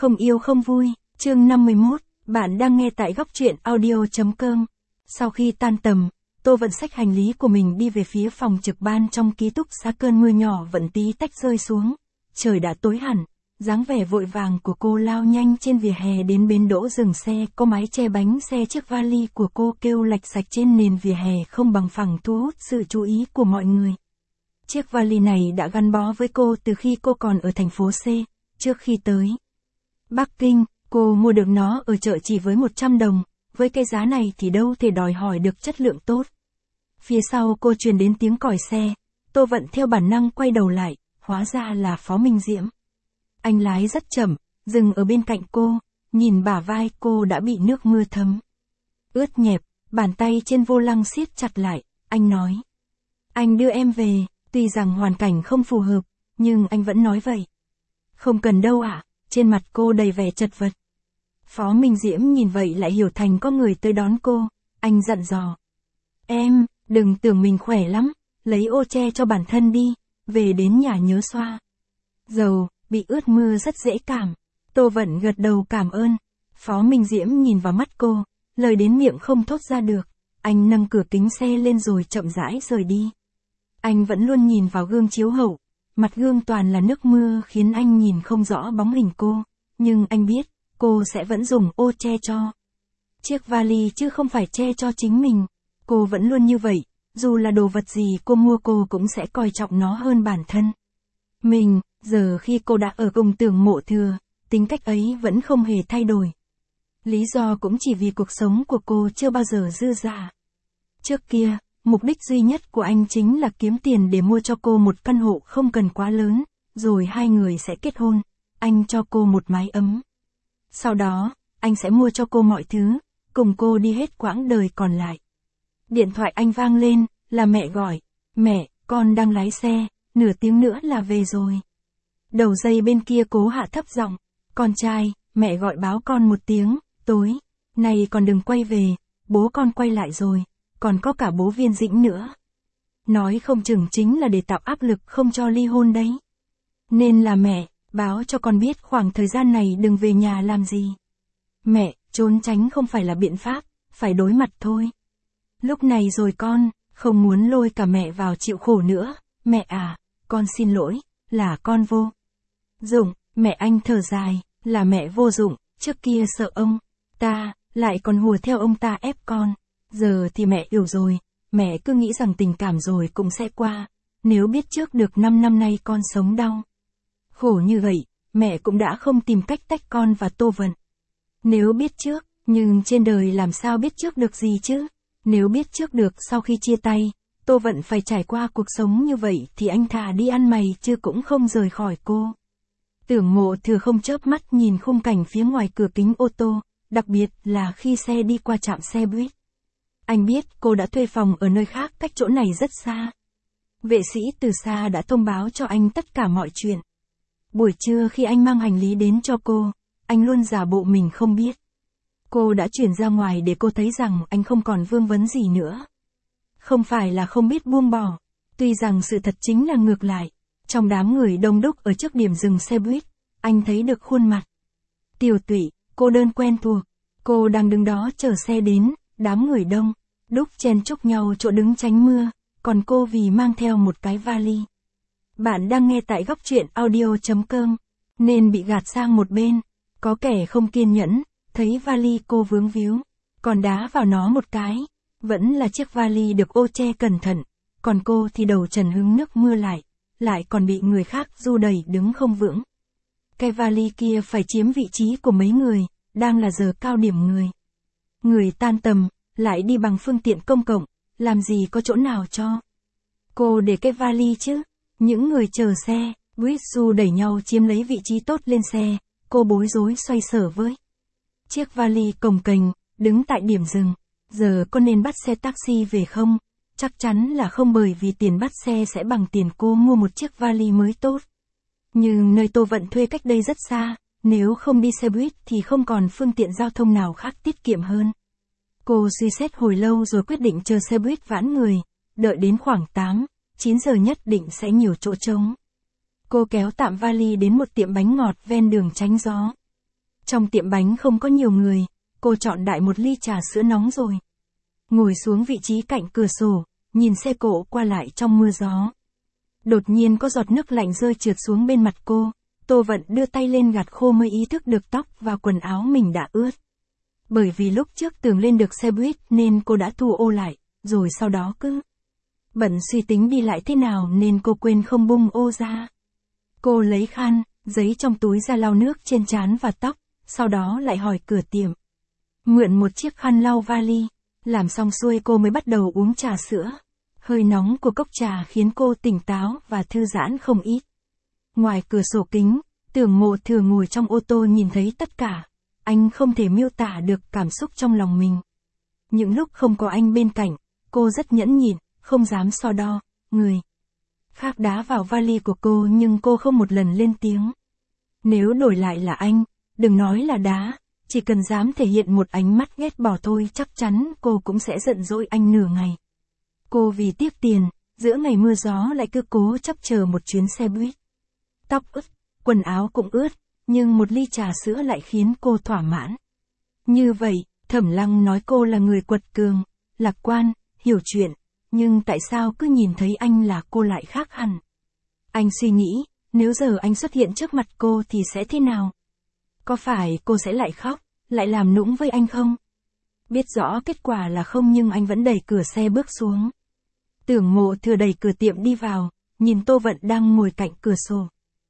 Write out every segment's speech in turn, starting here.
Không yêu không vui, chương 51, bạn đang nghe tại góc truyện audio.com. Sau khi tan tầm, Tô Vận xách hành lý của mình đi về phía phòng trực ban trong ký túc xá. Cơn mưa nhỏ vẫn tí tách rơi xuống. Trời đã tối hẳn, dáng vẻ vội vàng của cô lao nhanh trên vỉa hè đến bến đỗ dừng xe. Có mái che bánh xe, chiếc vali của cô kêu lạch sạch trên nền vỉa hè không bằng phẳng, thu hút sự chú ý của mọi người. Chiếc vali này đã gắn bó với cô từ khi cô còn ở thành phố C. Trước khi tới Bắc Kinh, cô mua được nó ở chợ chỉ với 100 đồng, với cái giá này thì đâu thể đòi hỏi được chất lượng tốt. Phía sau cô truyền đến tiếng còi xe, Tô Vận theo bản năng quay đầu lại, hóa ra là Phó Minh Diễm. Anh lái rất chậm, dừng ở bên cạnh cô, nhìn bả vai cô đã bị nước mưa thấm ướt nhẹp, bàn tay trên vô lăng siết chặt lại, anh nói. Anh đưa em về, tuy rằng hoàn cảnh không phù hợp, nhưng anh vẫn nói vậy. Không cần đâu ạ. Trên mặt cô đầy vẻ chật vật. Phó Minh Diễm nhìn vậy lại hiểu thành có người tới đón cô, anh dặn dò. Em, đừng tưởng mình khỏe lắm, lấy ô che cho bản thân đi, về đến nhà nhớ xoa dầu, bị ướt mưa rất dễ cảm. Tô Vận gật đầu cảm ơn. Phó Minh Diễm nhìn vào mắt cô, lời đến miệng không thốt ra được, anh nâng cửa kính xe lên rồi chậm rãi rời đi. Anh vẫn luôn nhìn vào gương chiếu hậu. Mặt gương toàn là nước mưa khiến anh nhìn không rõ bóng hình cô, nhưng anh biết, cô sẽ vẫn dùng ô che cho chiếc vali chứ không phải che cho chính mình. Cô vẫn luôn như vậy, dù là đồ vật gì cô mua cô cũng sẽ coi trọng nó hơn bản thân mình. Giờ khi cô đã ở cùng Tưởng Mộ Thừa, tính cách ấy vẫn không hề thay đổi. Lý do cũng chỉ vì cuộc sống của cô chưa bao giờ dư dả. Trước kia, mục đích duy nhất của anh chính là kiếm tiền để mua cho cô một căn hộ không cần quá lớn, rồi hai người sẽ kết hôn, anh cho cô một mái ấm. Sau đó, anh sẽ mua cho cô mọi thứ, cùng cô đi hết quãng đời còn lại. Điện thoại anh vang lên, là mẹ gọi. Mẹ, con đang lái xe, nửa tiếng nữa là về rồi. Đầu dây bên kia cố hạ thấp giọng. Con trai, mẹ gọi báo con một tiếng, tối nay còn đừng quay về, bố con quay lại rồi. Còn có cả bố Viên Dĩnh nữa. Nói không chừng chính là để tạo áp lực không cho ly hôn đấy. Nên là mẹ, báo cho con biết khoảng thời gian này đừng về nhà làm gì. Mẹ, trốn tránh không phải là biện pháp, phải đối mặt thôi. Lúc này rồi con, không muốn lôi cả mẹ vào chịu khổ nữa. Mẹ à, con xin lỗi, là con vô dụng. Mẹ anh thở dài, là mẹ vô dụng, trước kia sợ ông ta, lại còn hùa theo ông ta ép con. Giờ thì mẹ hiểu rồi, mẹ cứ nghĩ rằng tình cảm rồi cũng sẽ qua. Nếu biết trước được 5 năm nay con sống đau khổ như vậy, mẹ cũng đã không tìm cách tách con và Tô Vận. Nếu biết trước, nhưng trên đời làm sao biết trước được gì chứ? Nếu biết trước được sau khi chia tay, Tô Vận phải trải qua cuộc sống như vậy thì anh thà đi ăn mày chứ cũng không rời khỏi cô. Tưởng Mộ Thừa không chớp mắt nhìn khung cảnh phía ngoài cửa kính ô tô, đặc biệt là khi xe đi qua trạm xe buýt. Anh biết cô đã thuê phòng ở nơi khác cách chỗ này rất xa. Vệ sĩ từ xa đã thông báo cho anh tất cả mọi chuyện. Buổi trưa khi anh mang hành lý đến cho cô, anh luôn giả bộ mình không biết. Cô đã chuyển ra ngoài để cô thấy rằng anh không còn vương vấn gì nữa. Không phải là không biết buông bỏ, tuy rằng sự thật chính là ngược lại. Trong đám người đông đúc ở trước điểm dừng xe buýt, anh thấy được khuôn mặt tiều tụy, cô đơn quen thuộc. Cô đang đứng đó chờ xe đến. Đám người đông đúc chen chúc nhau chỗ đứng tránh mưa, còn cô vì mang theo một cái vali. Bạn đang nghe tại góc truyện audio.com, nên bị gạt sang một bên. Có kẻ không kiên nhẫn, thấy vali cô vướng víu, còn đá vào nó một cái. Vẫn là chiếc vali được ô che cẩn thận, còn cô thì đầu trần hứng nước mưa lại còn bị người khác du đẩy đứng không vững. Cái vali kia phải chiếm vị trí của mấy người, đang là giờ cao điểm người tan tầm, lại đi bằng phương tiện công cộng, làm gì có chỗ nào cho cô để cái vali chứ. Những người chờ xe buýt du đẩy nhau chiếm lấy vị trí tốt lên xe, cô bối rối xoay sở với chiếc vali cồng kềnh, đứng tại điểm dừng. Giờ có nên bắt xe taxi về không? Chắc chắn là không, bởi vì tiền bắt xe sẽ bằng tiền cô mua một chiếc vali mới tốt. Nhưng nơi Tô Vận thuê cách đây rất xa, nếu không đi xe buýt thì không còn phương tiện giao thông nào khác tiết kiệm hơn. Cô suy xét hồi lâu rồi quyết định chờ xe buýt vãn người, đợi đến khoảng 8-9 giờ nhất định sẽ nhiều chỗ trống. Cô kéo tạm vali đến một tiệm bánh ngọt ven đường tránh gió. Trong tiệm bánh không có nhiều người, cô chọn đại một ly trà sữa nóng rồi. Ngồi xuống vị trí cạnh cửa sổ, nhìn xe cộ qua lại trong mưa gió. Đột nhiên có giọt nước lạnh rơi trượt xuống bên mặt cô, Tô Vận đưa tay lên gạt khô mới ý thức được tóc và quần áo mình đã ướt. Bởi vì lúc trước tưởng lên được xe buýt nên cô đã thu ô lại, rồi sau đó cứ bận suy tính đi lại thế nào nên cô quên không bung ô ra. Cô lấy khăn, giấy trong túi ra lau nước trên trán và tóc, sau đó lại hỏi cửa tiệm. Mượn một chiếc khăn lau vali, làm xong xuôi cô mới bắt đầu uống trà sữa. Hơi nóng của cốc trà khiến cô tỉnh táo và thư giãn không ít. Ngoài cửa sổ kính, Tưởng Mộ Thừa ngồi trong ô tô nhìn thấy tất cả. Anh không thể miêu tả được cảm xúc trong lòng mình. Những lúc không có anh bên cạnh, cô rất nhẫn nhịn, không dám so đo, người khác đá vào vali của cô nhưng cô không một lần lên tiếng. Nếu đổi lại là anh, đừng nói là đá, chỉ cần dám thể hiện một ánh mắt ghét bỏ thôi chắc chắn cô cũng sẽ giận dỗi anh nửa ngày. Cô vì tiếc tiền, giữa ngày mưa gió lại cứ cố chấp chờ một chuyến xe buýt. Tóc ướt, quần áo cũng ướt, nhưng một ly trà sữa lại khiến cô thỏa mãn. Như vậy, Thẩm Lăng nói cô là người quật cường, lạc quan, hiểu chuyện, nhưng tại sao cứ nhìn thấy anh là cô lại khác hẳn? Anh suy nghĩ, nếu giờ anh xuất hiện trước mặt cô thì sẽ thế nào? Có phải cô sẽ lại khóc, lại làm nũng với anh không? Biết rõ kết quả là không nhưng anh vẫn đẩy cửa xe bước xuống. Tưởng Mộ Thừa đẩy cửa tiệm đi vào, nhìn Tô Vận đang ngồi cạnh cửa sổ.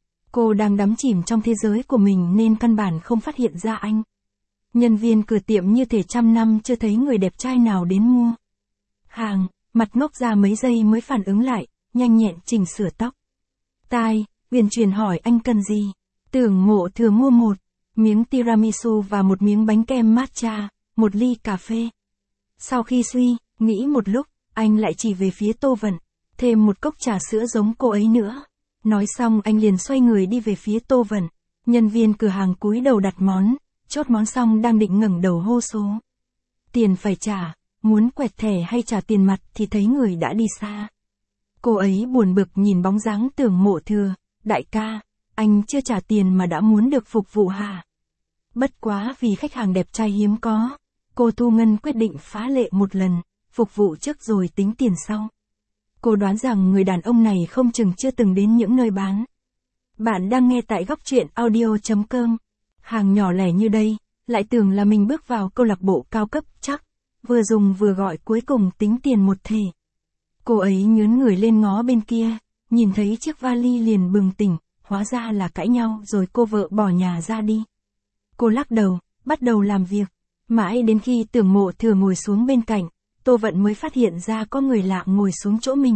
Cô đang đắm chìm trong thế giới của mình nên căn bản không phát hiện ra anh. Nhân viên cửa tiệm như thể trăm năm chưa thấy người đẹp trai nào đến mua hàng, mặt ngốc ra mấy giây mới phản ứng lại, nhanh nhẹn chỉnh sửa tóc. Tai, uyển chuyển hỏi anh cần gì? Tưởng Mộ Thừa mua một miếng tiramisu và một miếng bánh kem matcha, một ly cà phê. Sau khi suy nghĩ một lúc, anh lại chỉ về phía Tô Vận, thêm một cốc trà sữa giống cô ấy nữa. Nói xong anh liền xoay người đi về phía Tô Vận. Nhân viên cửa hàng cúi đầu đặt món, chốt món xong đang định ngẩng đầu hô số. Tiền phải trả, muốn quẹt thẻ hay trả tiền mặt thì thấy người đã đi xa. Cô ấy buồn bực nhìn bóng dáng Tưởng Mộ Thừa, đại ca, anh chưa trả tiền mà đã muốn được phục vụ hả? Bất quá vì khách hàng đẹp trai hiếm có, cô Thu Ngân quyết định phá lệ một lần, phục vụ trước rồi tính tiền sau. Cô đoán rằng người đàn ông này không chừng chưa từng đến những nơi bán. Bạn đang nghe tại góc truyện audio.com. Hàng nhỏ lẻ như đây, lại tưởng là mình bước vào câu lạc bộ cao cấp chắc. Vừa dùng vừa gọi cuối cùng tính tiền một thể. Cô ấy nhớn người lên ngó bên kia, nhìn thấy chiếc vali liền bừng tỉnh, hóa ra là cãi nhau rồi cô vợ bỏ nhà ra đi. Cô lắc đầu, bắt đầu làm việc. Mãi đến khi Tưởng Mộ Thừa ngồi xuống bên cạnh, Tô Vận mới phát hiện ra có người lạ ngồi xuống chỗ mình.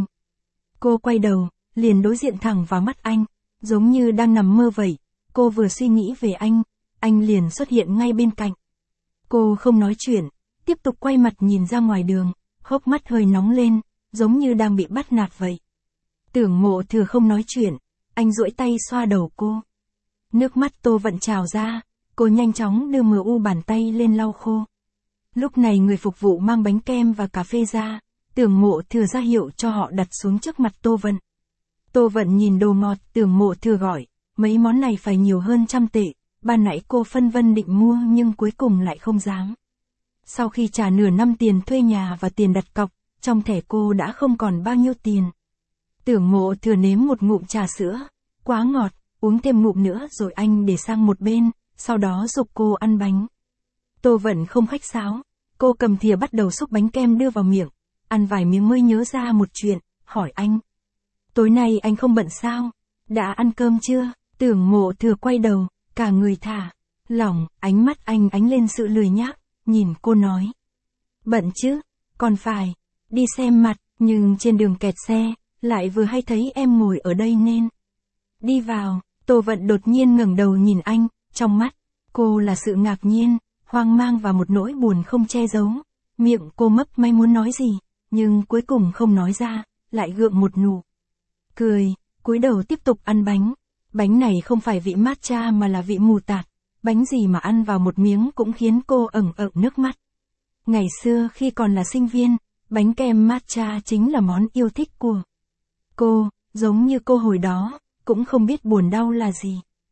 Cô quay đầu, liền đối diện thẳng vào mắt anh, giống như đang nằm mơ vậy. Cô vừa suy nghĩ về anh liền xuất hiện ngay bên cạnh. Cô không nói chuyện, tiếp tục quay mặt nhìn ra ngoài đường, hốc mắt hơi nóng lên, giống như đang bị bắt nạt vậy. Tưởng Mộ Thừa không nói chuyện, anh duỗi tay xoa đầu cô. Nước mắt Tô Vận trào ra, cô nhanh chóng đưa MU bàn tay lên lau khô. Lúc này người phục vụ mang bánh kem và cà phê ra, Tưởng Mộ Thừa ra hiệu cho họ đặt xuống trước mặt Tô Vận. Tô Vận nhìn đồ ngọt, Tưởng Mộ Thừa gọi, mấy món này phải nhiều hơn 100 tệ, ban nãy cô phân vân định mua nhưng cuối cùng lại không dám. Sau khi trả nửa năm tiền thuê nhà và tiền đặt cọc, trong thẻ cô đã không còn bao nhiêu tiền. Tưởng Mộ Thừa nếm một ngụm trà sữa, quá ngọt, uống thêm ngụm nữa rồi anh để sang một bên, sau đó giục cô ăn bánh. Tô Vận không khách sáo, cô cầm thìa bắt đầu xúc bánh kem đưa vào miệng, ăn vài miếng mới nhớ ra một chuyện, hỏi anh. Tối nay anh không bận sao? Đã ăn cơm chưa? Tưởng Mộ Thừa quay đầu, cả người thả lỏng, ánh mắt anh ánh lên sự lười nhác, nhìn cô nói. Bận chứ, còn phải đi xem mặt, nhưng trên đường kẹt xe, lại vừa hay thấy em ngồi ở đây nên đi vào. Tô Vận đột nhiên ngẩng đầu nhìn anh, trong mắt cô là sự ngạc nhiên, hoang mang và một nỗi buồn không che giấu. Miệng cô mấp may muốn nói gì, nhưng cuối cùng không nói ra, lại gượng một nụ cười, cúi đầu tiếp tục ăn bánh. Bánh này không phải vị matcha mà là vị mù tạt, bánh gì mà ăn vào một miếng cũng khiến cô ẩn ẩn nước mắt. Ngày xưa khi còn là sinh viên, bánh kem matcha chính là món yêu thích của cô, giống như cô hồi đó, cũng không biết buồn đau là gì.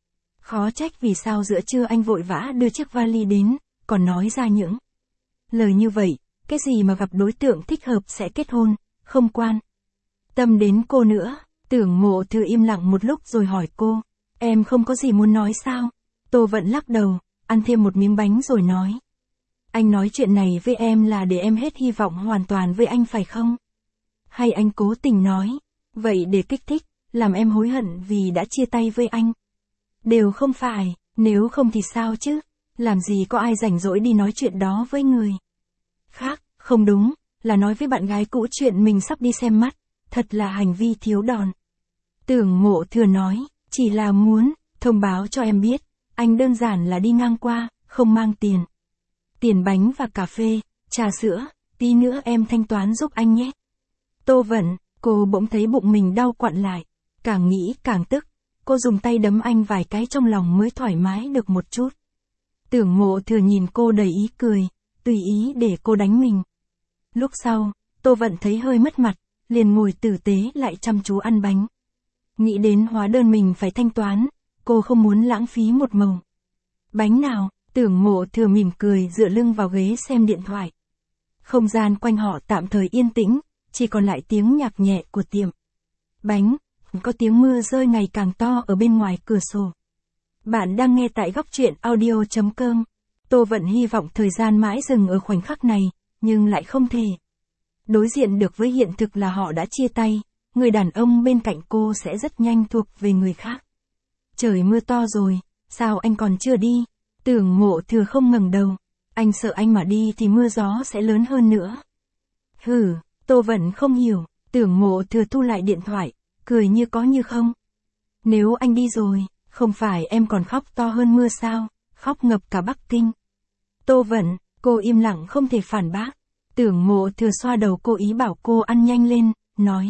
Khó trách vì sao giữa trưa anh vội vã đưa chiếc vali đến, còn nói ra những lời như vậy, cái gì mà gặp đối tượng thích hợp sẽ kết hôn, không quan tâm đến cô nữa. Tưởng Mộ Thừa im lặng một lúc rồi hỏi cô, em không có gì muốn nói sao? Tô Vận lắc đầu, ăn thêm một miếng bánh rồi nói. Anh nói chuyện này với em là để em hết hy vọng hoàn toàn với anh phải không? Hay anh cố tình nói, vậy để kích thích, làm em hối hận vì đã chia tay với anh? Đều không phải, nếu không thì sao chứ? Làm gì có ai rảnh rỗi đi nói chuyện đó với người khác, không đúng, là nói với bạn gái cũ chuyện mình sắp đi xem mắt, thật là hành vi thiếu đòn. Tưởng Mộ Thừa nói, chỉ là muốn thông báo cho em biết, anh đơn giản là đi ngang qua, không mang tiền. Tiền bánh và cà phê, trà sữa, tí nữa em thanh toán giúp anh nhé. Tô Vận, cô bỗng thấy bụng mình đau quặn lại, càng nghĩ càng tức, cô dùng tay đấm anh vài cái trong lòng mới thoải mái được một chút. Tưởng Mộ Thừa nhìn cô đầy ý cười, tùy ý để cô đánh mình. Lúc sau, Tô Vận thấy hơi mất mặt, liền ngồi tử tế lại chăm chú ăn bánh. Nghĩ đến hóa đơn mình phải thanh toán, cô không muốn lãng phí một mẩu bánh nào. Tưởng Mộ Thừa mỉm cười dựa lưng vào ghế xem điện thoại. Không gian quanh họ tạm thời yên tĩnh, chỉ còn lại tiếng nhạc nhẹ của tiệm bánh, có tiếng mưa rơi ngày càng to ở bên ngoài cửa sổ. Bạn đang nghe tại góc truyện audio.com. Tô Vận hy vọng thời gian mãi dừng ở khoảnh khắc này, nhưng lại không thể đối diện được với hiện thực là họ đã chia tay, người đàn ông bên cạnh cô sẽ rất nhanh thuộc về người khác. Trời mưa to rồi, sao anh còn chưa đi? Tưởng Mộ Thừa không ngẩng đầu, anh sợ anh mà đi thì mưa gió sẽ lớn hơn nữa. Hừ, Tô Vận không hiểu, Tưởng Mộ Thừa thu lại điện thoại, cười như có như không. Nếu anh đi rồi, không phải em còn khóc to hơn mưa sao, khóc ngập cả Bắc Kinh. Tô Vận, cô im lặng không thể phản bác. Tưởng Mộ Thừa xoa đầu cô ý bảo cô ăn nhanh lên, nói.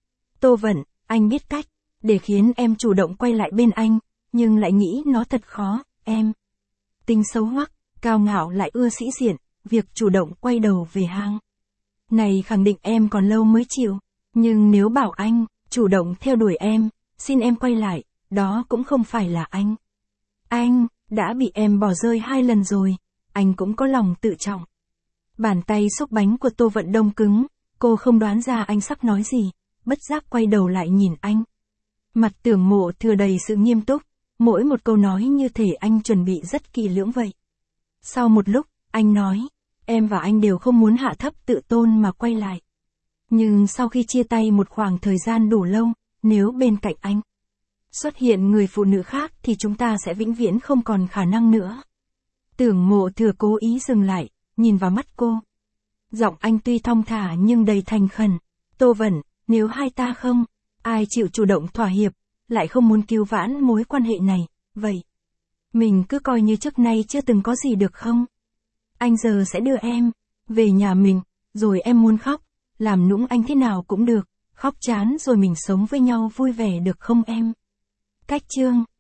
Tô Vận, anh biết cách, để khiến em chủ động quay lại bên anh, nhưng lại nghĩ nó thật khó, em. Tính xấu hoắc, cao ngạo lại ưa sĩ diện, việc chủ động quay đầu về hang này khẳng định em còn lâu mới chịu, nhưng nếu bảo anh chủ động theo đuổi em, xin em quay lại, đó cũng không phải là anh. Anh đã bị em bỏ rơi 2 lần rồi, anh cũng có lòng tự trọng. Bàn tay xúc bánh của Tô Vận đông cứng, cô không đoán ra anh sắp nói gì, bất giác quay đầu lại nhìn anh. Mặt Tưởng Mộ Thừa đầy sự nghiêm túc, mỗi một câu nói như thể anh chuẩn bị rất kỹ lưỡng vậy. Sau một lúc, anh nói, em và anh đều không muốn hạ thấp tự tôn mà quay lại. Nhưng sau khi chia tay một khoảng thời gian đủ lâu, nếu bên cạnh anh xuất hiện người phụ nữ khác thì chúng ta sẽ vĩnh viễn không còn khả năng nữa. Tưởng Mộ Thừa cố ý dừng lại, nhìn vào mắt cô. Giọng anh tuy thong thả nhưng đầy thành khẩn. Tô Vận, nếu hai ta không, ai chịu chủ động thỏa hiệp, lại không muốn cứu vãn mối quan hệ này, vậy mình cứ coi như trước nay chưa từng có gì được không? Anh giờ sẽ đưa em về nhà mình, rồi em muốn khóc, làm nũng anh thế nào cũng được, khóc chán rồi mình sống với nhau vui vẻ được không em? Cách chương